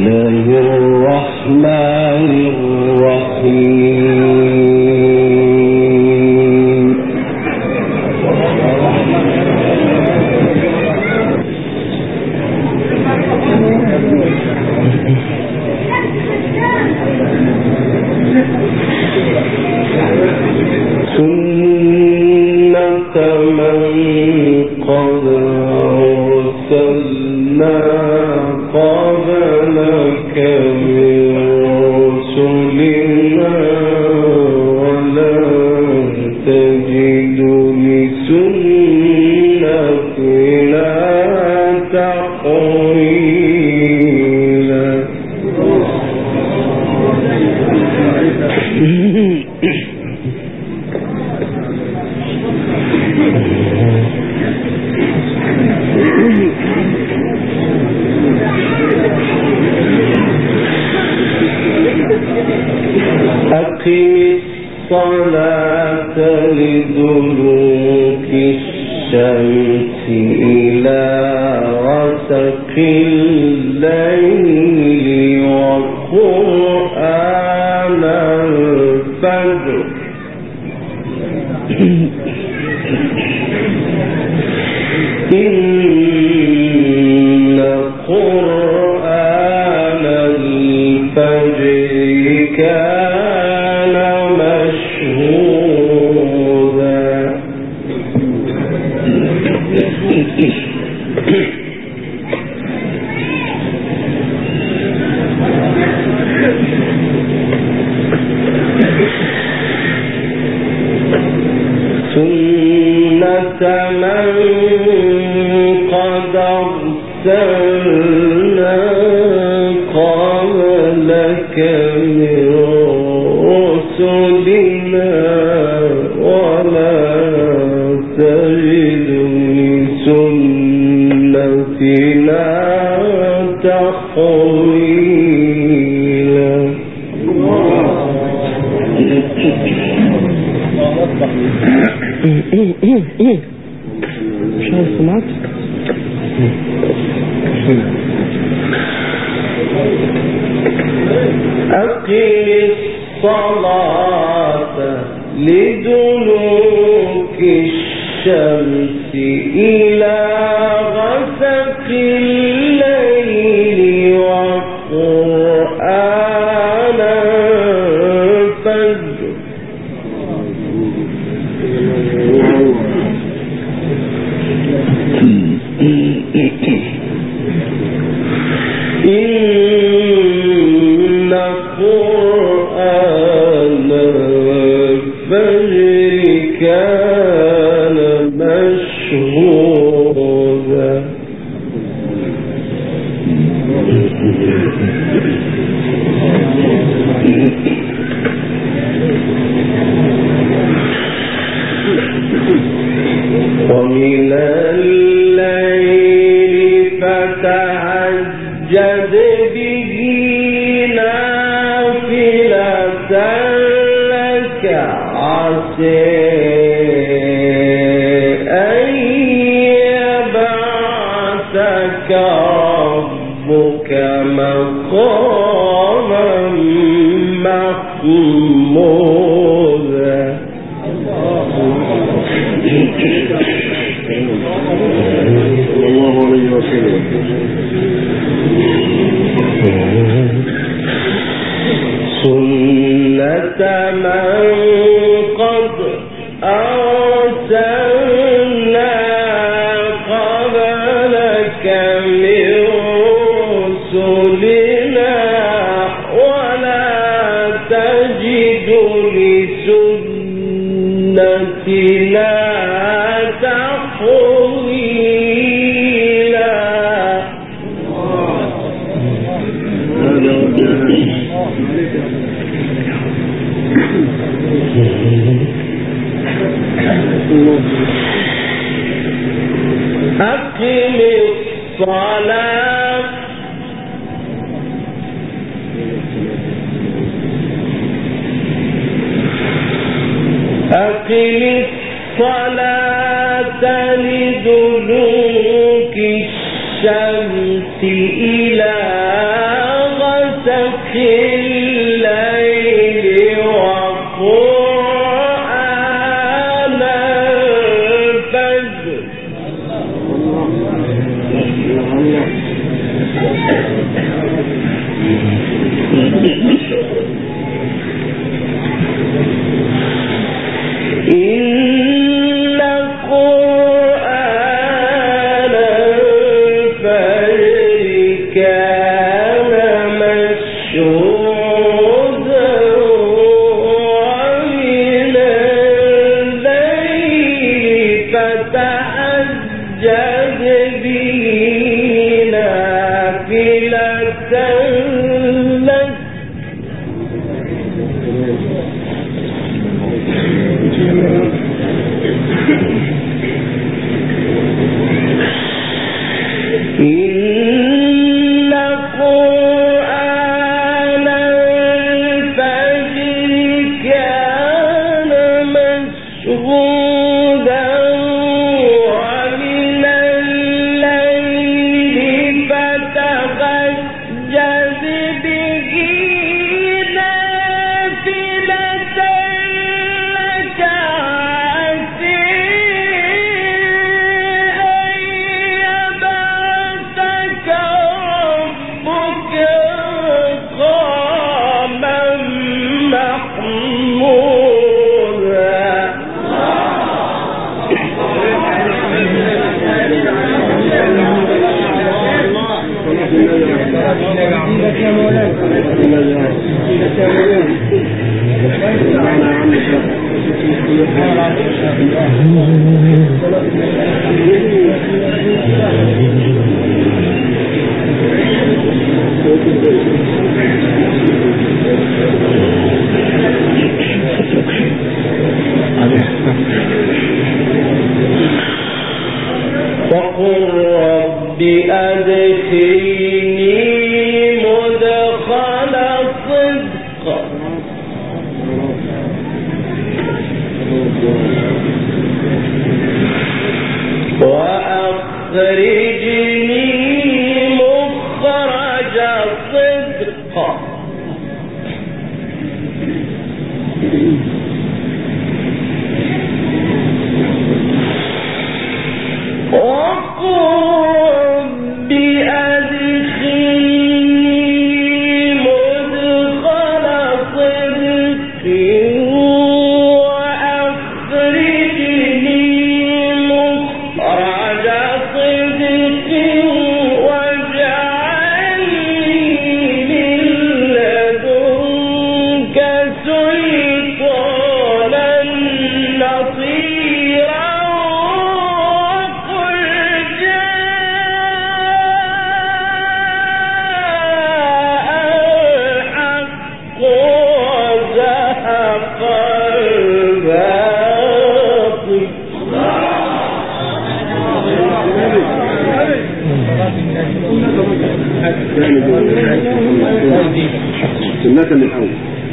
الشمس إلى سنة من الأول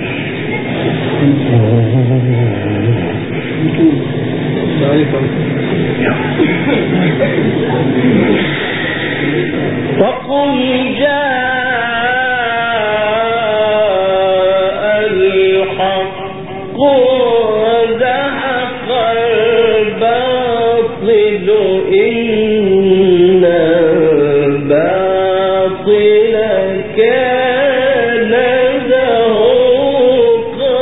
فقل جاء الحق وزهق الباطل إن الباطل كان زهوقا.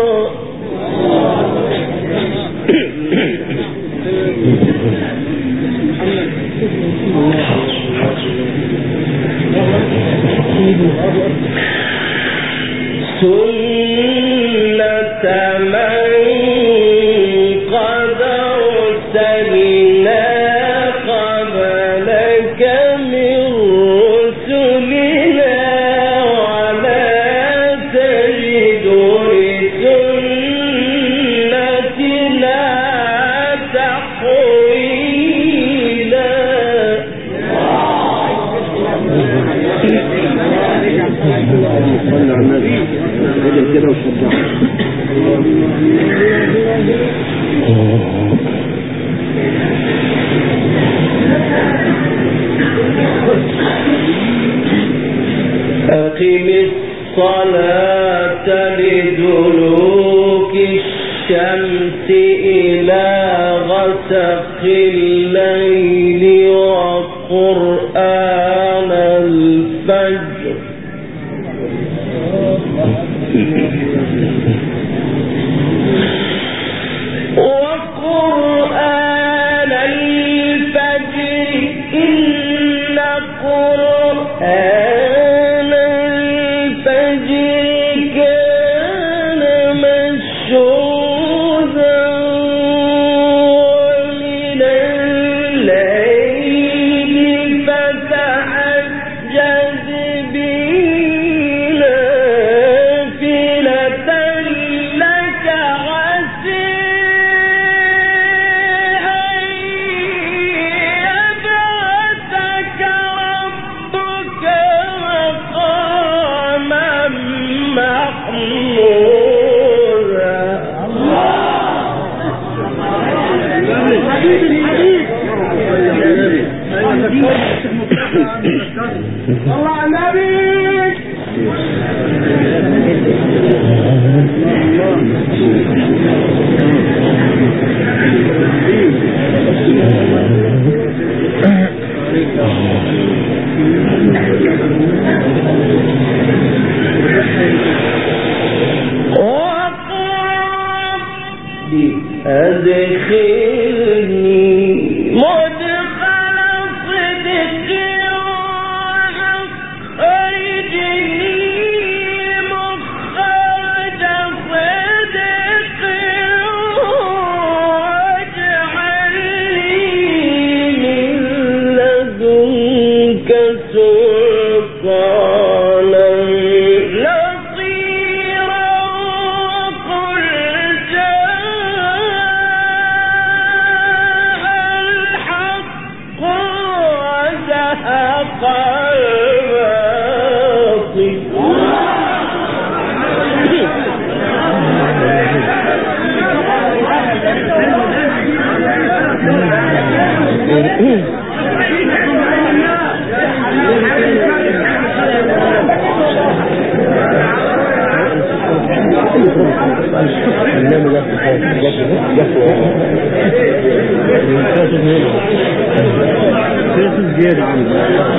سنة من قد أرسلنا قبلك من رسلنا ولا تجد لسنتنا تحويلا. كده وشجع أقم الصلاة لدلوك الشمس إلى غسق الليل وقرآن الفجر وقرآن الفجر إن قرآن الفجر كان مشهودا ومن الليل فتهجد به نافلة لك عسى أن يبعثك ربك مقاما محمودا. الله على النبي. أدخلني مدخل صدق وأخرجني مخرج صدق واجعل لي من لدنك سلطانا نصيرا وقل زيادة عنه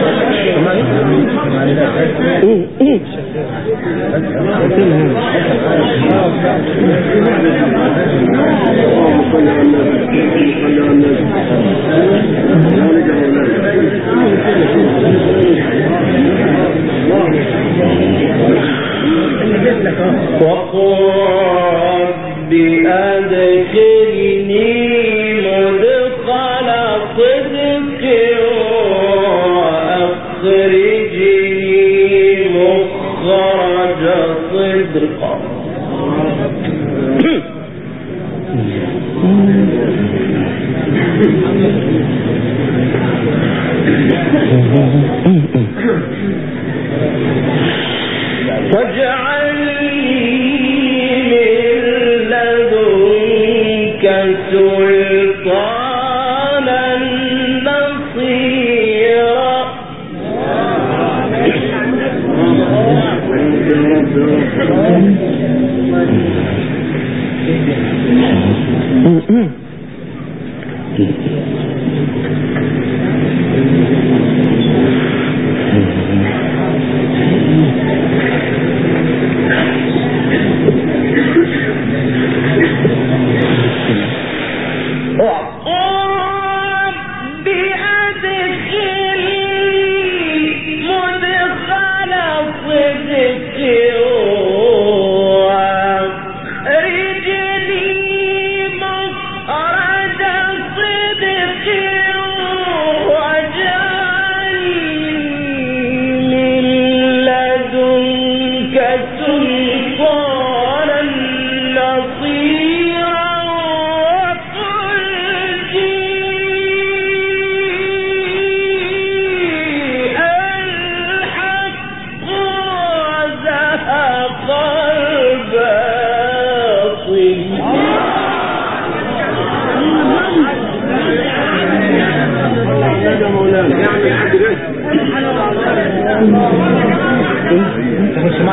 وقل رب أدخلني مدخل صدق وأخرجني مخرج صدق. واجعل من لدنك سلطانا نصيرا.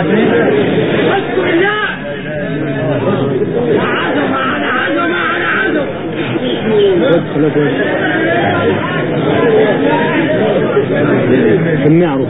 سمعوا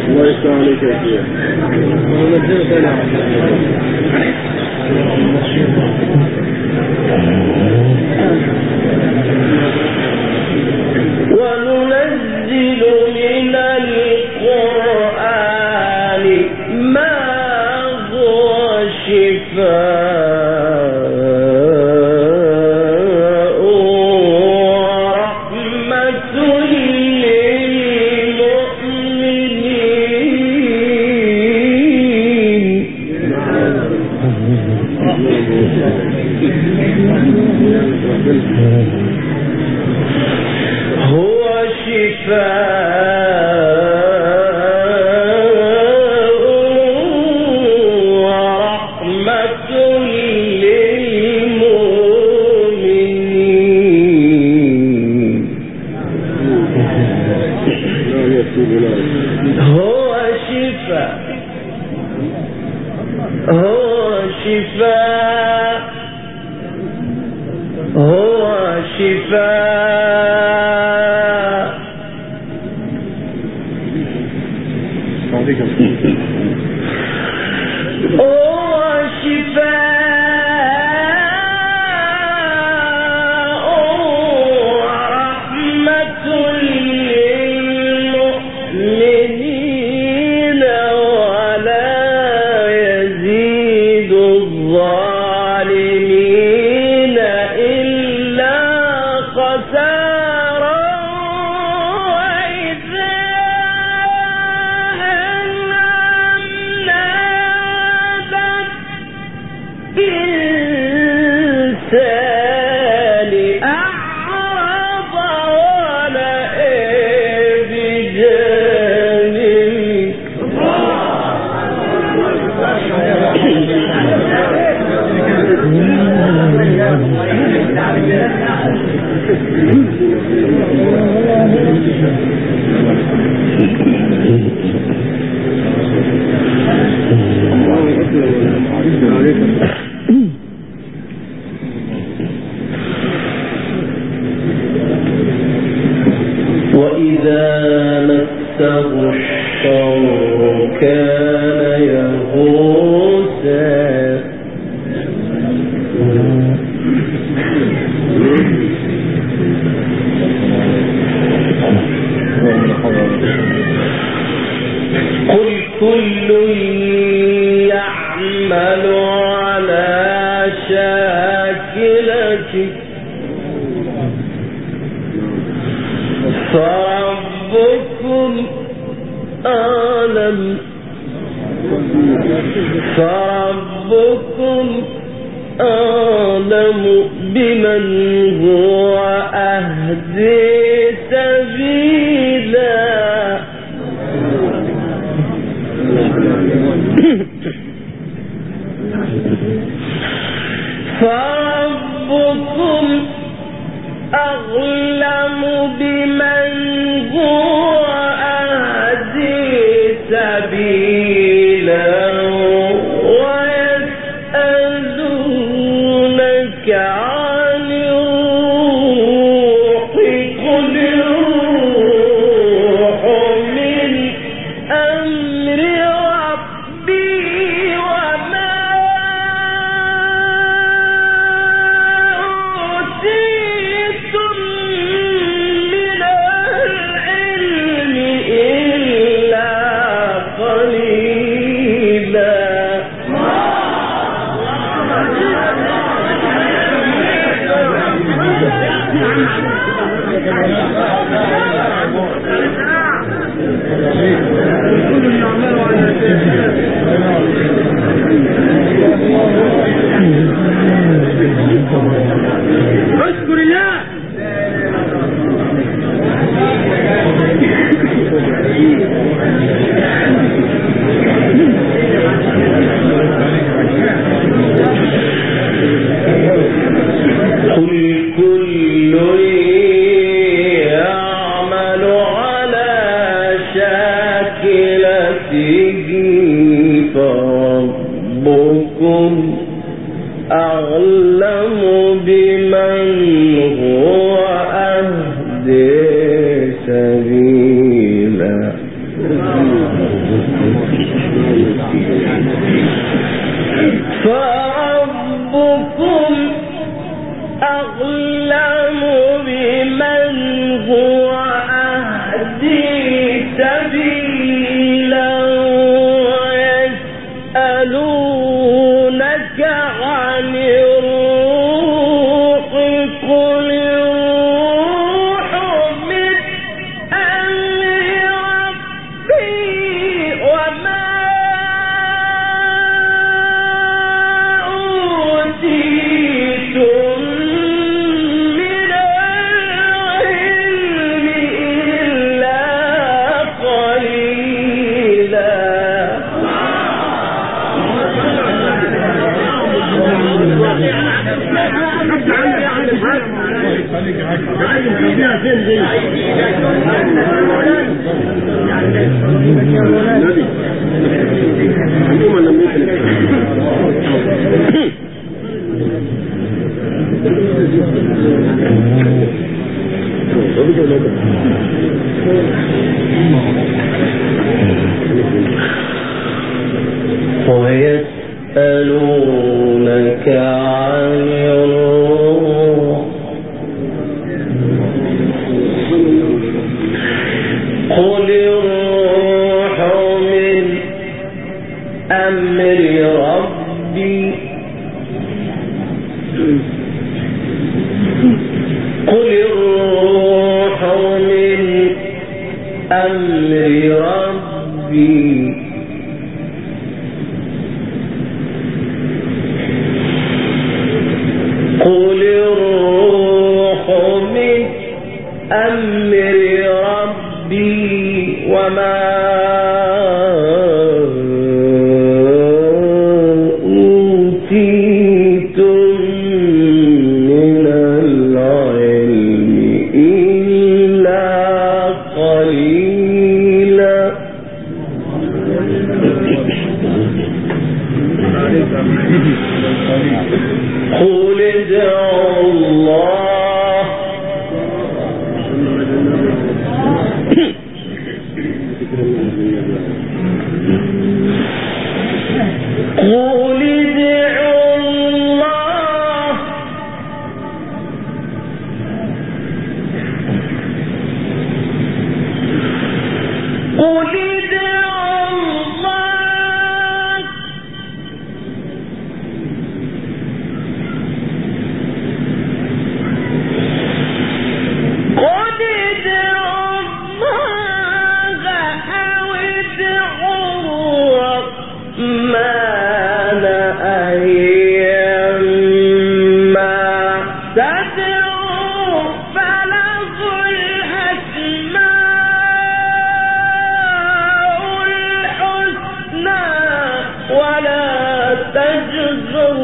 الله يستر عليك يا شيخ. وننزل من القرآن ما هو شفاء ورحمة هو شفاء ورحمة للمؤمنين هو شفاء للمؤمنين ولا يزيد الظالمين إلا خسارا وإذا أنعمنا بالإنسان أعرض ونأى بجانبه وإذا مسه الشر كان يئوسا قل كل يعمل على شاكلته فربكم أعلم بمن هو أهدي سبيلا فربكم أعلم بمن هو أهدي سبيلا ويسألونك عن الروح قل الروح من أمر ربي وما أوتيتم من العلم إلا قليلا اشكر الله. قل كل يعمل على شاكلته فربكم أعلم بمن هو أهدي سبيلا فربكم أعلم بمن هو أهدي سبيلا ويسألونك عن الروح قل الروح من أمر ربي وما أوتيتم من العلم إلا قليلا. ويسألونك عن الروح قل الروح من أمر ربي قل الروح من أمر ربي قل الروح من أمر ربي وما أوتيتم من العلم إلا قليلا. قل ادعوا الله قل ادعوا الله قل ادعوا الله قل ادعوا الله أو ادعوا الرحمن أيما تدعوا فله الأسماء الحسنى ولا تجهر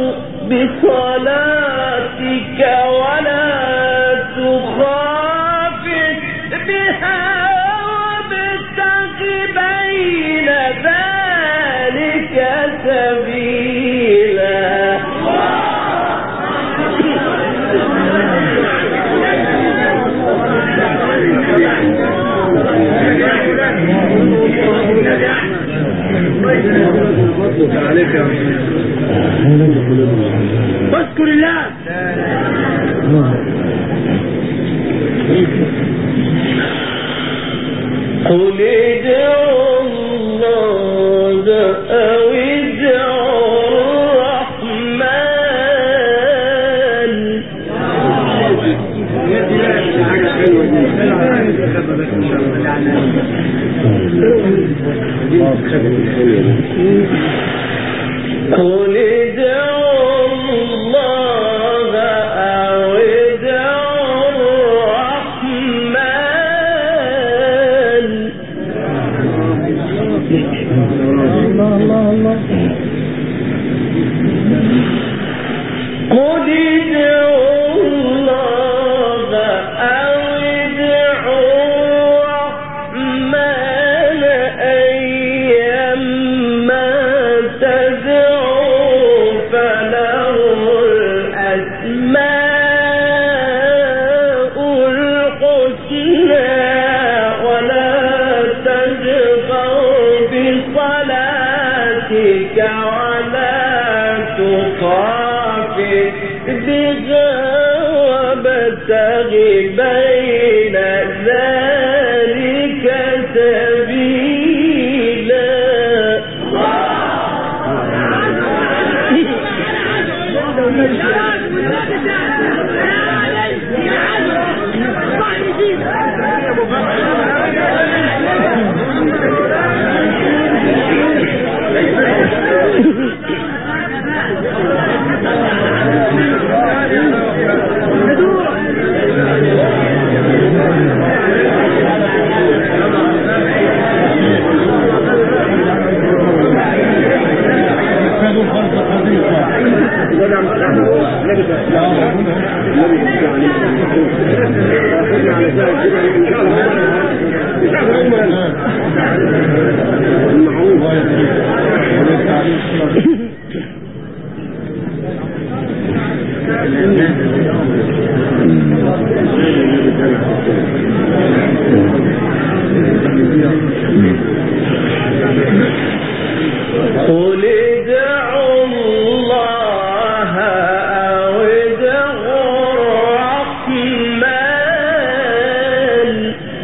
بصلاتك ولا تخافت بها وابتغ بين ذلك سبيلا. اذكر الله. قل ادعوا الله أو ادعوا الرحمن قل ادعوا الله أو ادعوا الرحمن قل ادعوا الله أو ادعوا الرحمن أيما تدعوا فله الأسماء الحسنى ولا تجهر بصلاتك ولا تخافت بها وابتغ بين ذلك سبيلا. قل ادعوا الله أو ادعوا الرحمن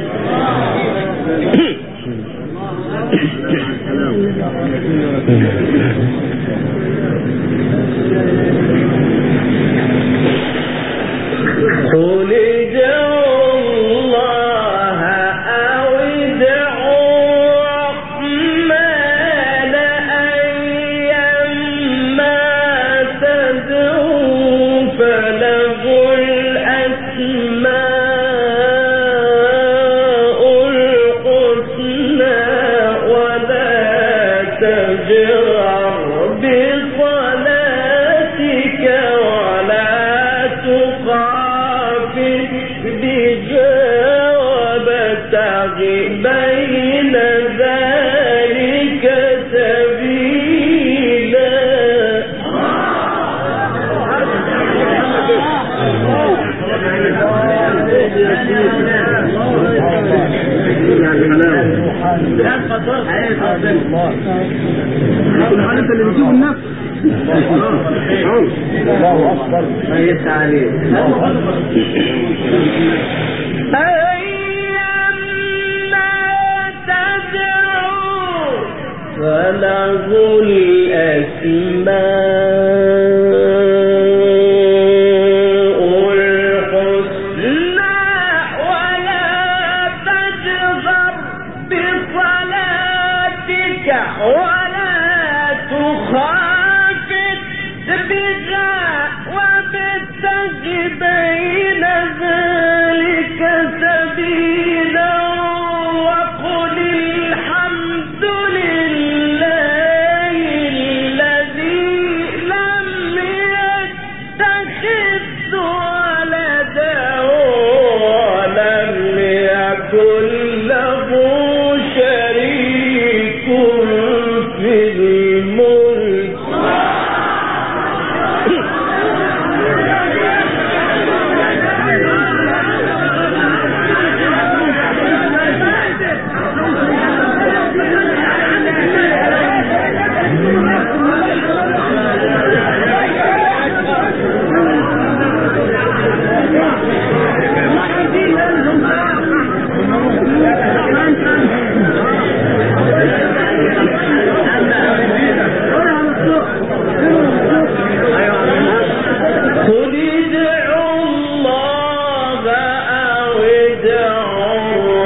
قل ادعوا الله أو ادعوا الرحمن أيما تدعوا فله الأسماء الحسنى ولا تجهر بصلاتك ولا تخافت بها وابتغ بين ذلك سبيلا. انت اللي بتجيب النفس. الله اكبر. ما يستعلي فله الأسماء الحسنى ولا تجهر بصلاتك ولا تخافت بها وابتغ بين ذلك سبيلا وقل الحمد لله الذي لم يتخذ ولدا ولم يكن له شريك في الملك قل ادعوا الله أو ادعوا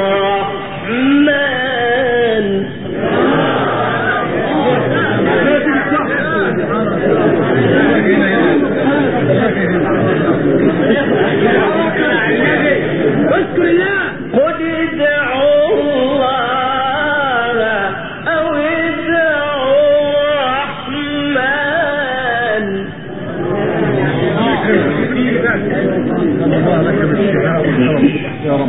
الرحمن اذكر الله. قل ادعوا الله أو ادعوا الرحمن يا رب.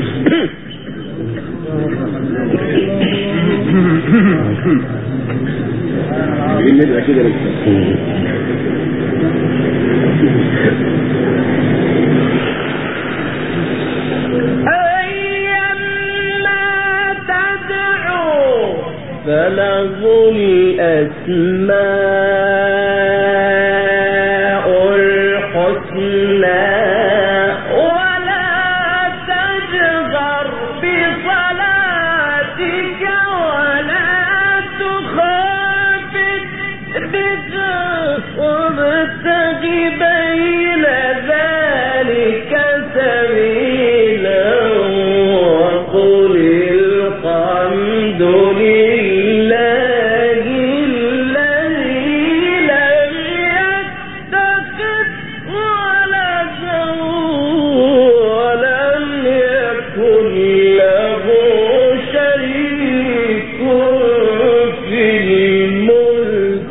نبقى كده أيما تدعو فله الأسماء الحسنى ولا تجهر بصلاتك ولا تخافت بها وابتغ بين ذلك سبيلا وقل الحمد لله الذي لم يتخذ ولدا ولم يكن له شريك في الملك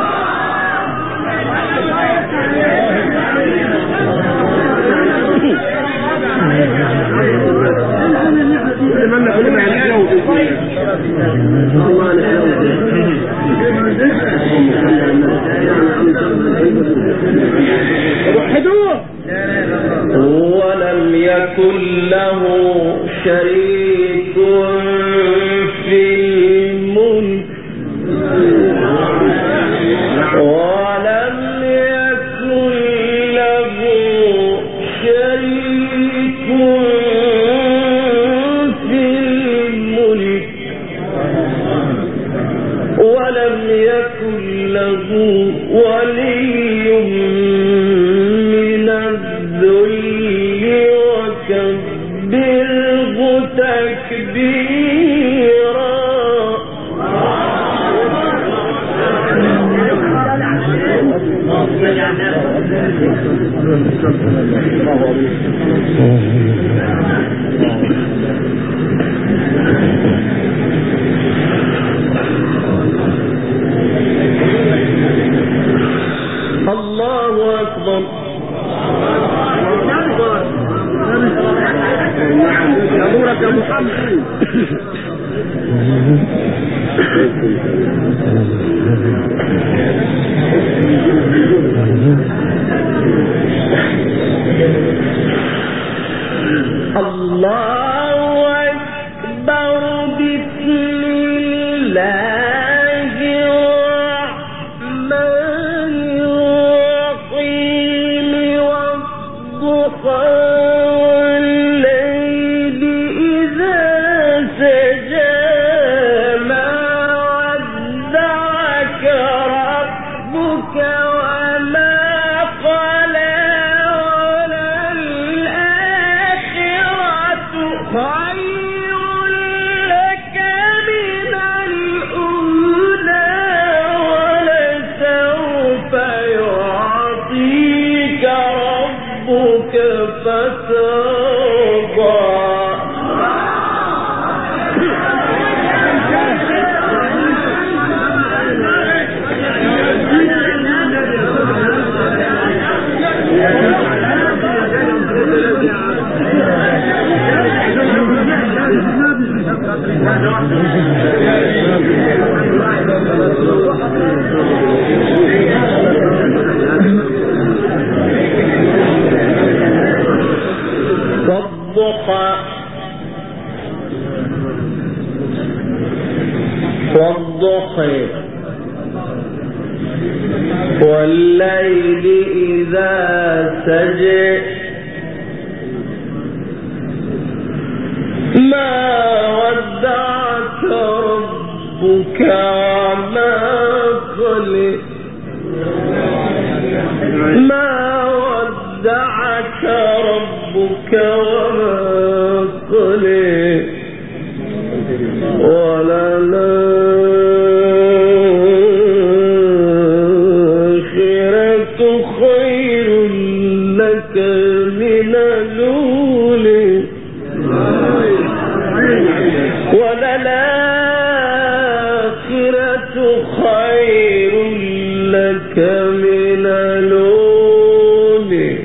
ولم يكن له شريك في الملك ولم يكن له شريك في الملك ولم يكن له ولي من الذل وكبره تكبيرا الله أكبر نورك يا محمد الله أكبر بسم الله الرحمن الرحيم والضحى والليل إذا سجى ما ودعك ربك وما قلى وللآخرة خير لك من الأولى ولسوف يعطيك ربك فترضى والضحى والليل إذا سجى ما ودعك ربك وما قلى ما ودعك ربك وما قلى وللآخرة خير لك من الأولى وللآخرة خير لك من الأولى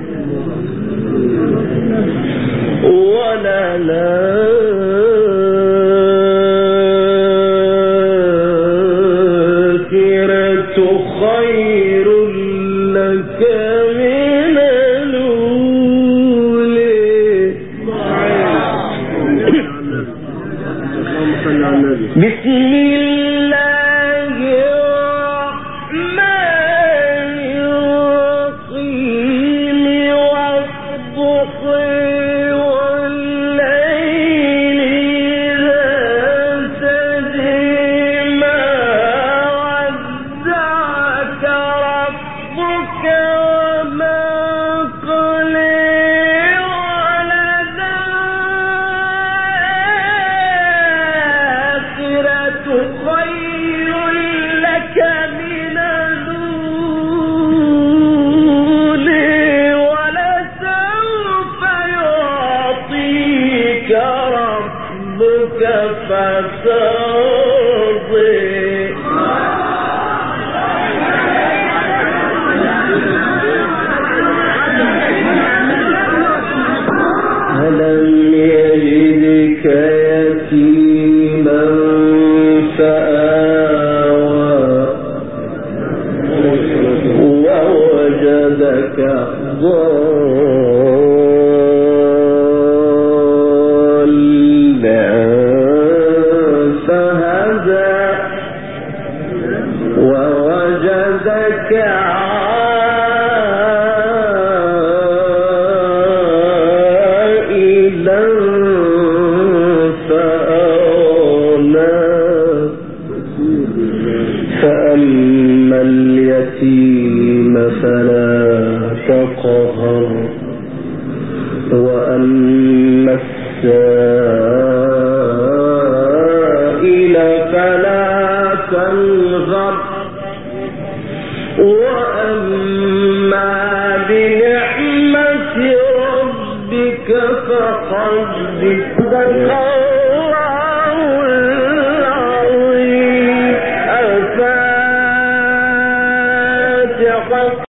وللآخرة خير لك من الأولى بسم الله خير لك من الأولى ولسوف يعطيك ربك فترضى ألم يجدك يتيما فآوى ووجدك ضالا فهدى ووجدك فأما اليتيم فلا تقهر وأما السائل فلا تنهر وأما بنعمة ربك فحدث